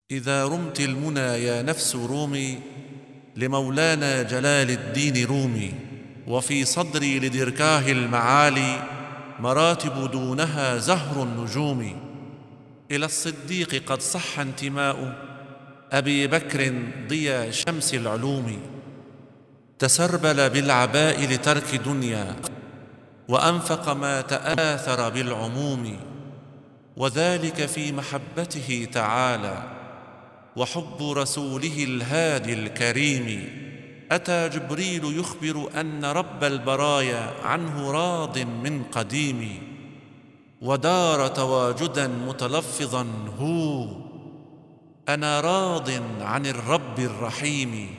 إذا رمت المنى يا نفس رومي لمولانا جلال الدين رومي، وفي صدري لدركاه المعالي مراتب دونها زهر النجوم. إلى الصديق قد صح انتماء أبي بكر ضيا شمس العلوم، تسربل بالعباء لترك دنيا وأنفق ما تآثر بالعموم، وذلك في محبته تعالى وحب رسوله الهادي الكريم. أتى جبريل يخبر أن رب البرايا عنه راض من قديم، ودار تواجدا متلفظا هو أنا راض عن الرب الرحيم.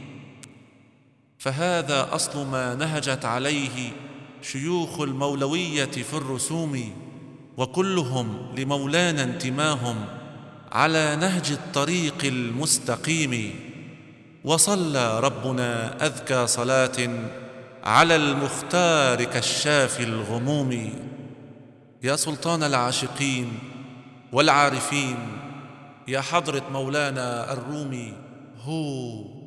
فهذا أصل ما نهجت عليه شيوخ المولوية في الرسوم، وكلهم لمولانا انتماهم على نهج الطريق المستقيم. وصلى ربنا أذكى صلاة على المختار كشاف الغموم. يا سلطان العاشقين والعارفين، يا حضرة مولانا الرومي هو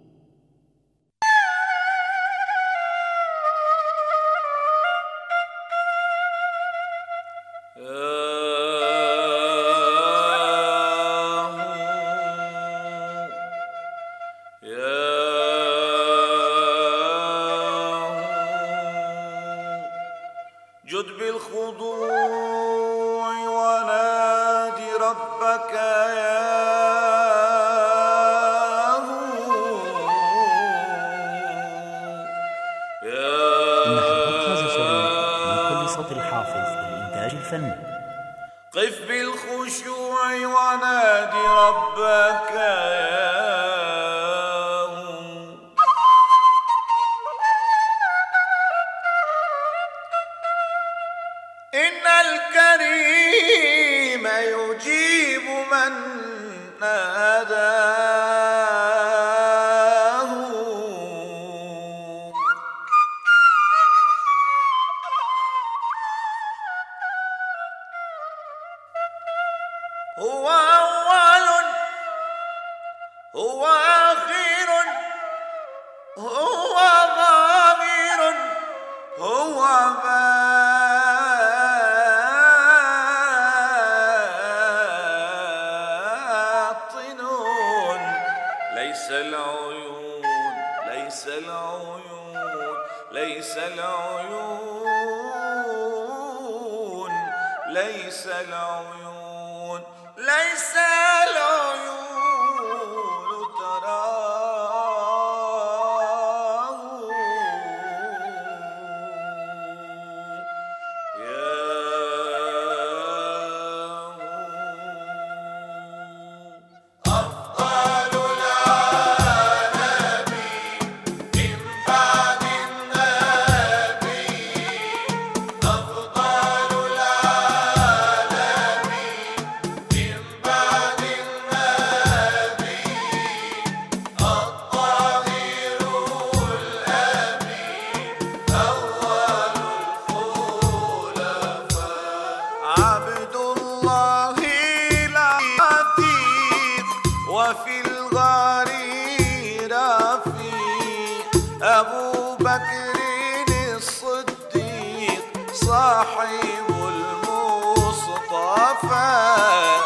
جد بالخضوع ونادي ربك إنها بودكاست شريف من كل صوت حافظ للإنتاج الفني. قف بالخشوع ونادي ربك إن الكريم يجيب من ناداه. هو أول هو آخر هو ظاهر هو ليس العيون ليس العيون ليس العيون ليس العيون ليس العيون تراه يا وفي الغار رفيق أبو بكر الصديق صاحب المصطفى.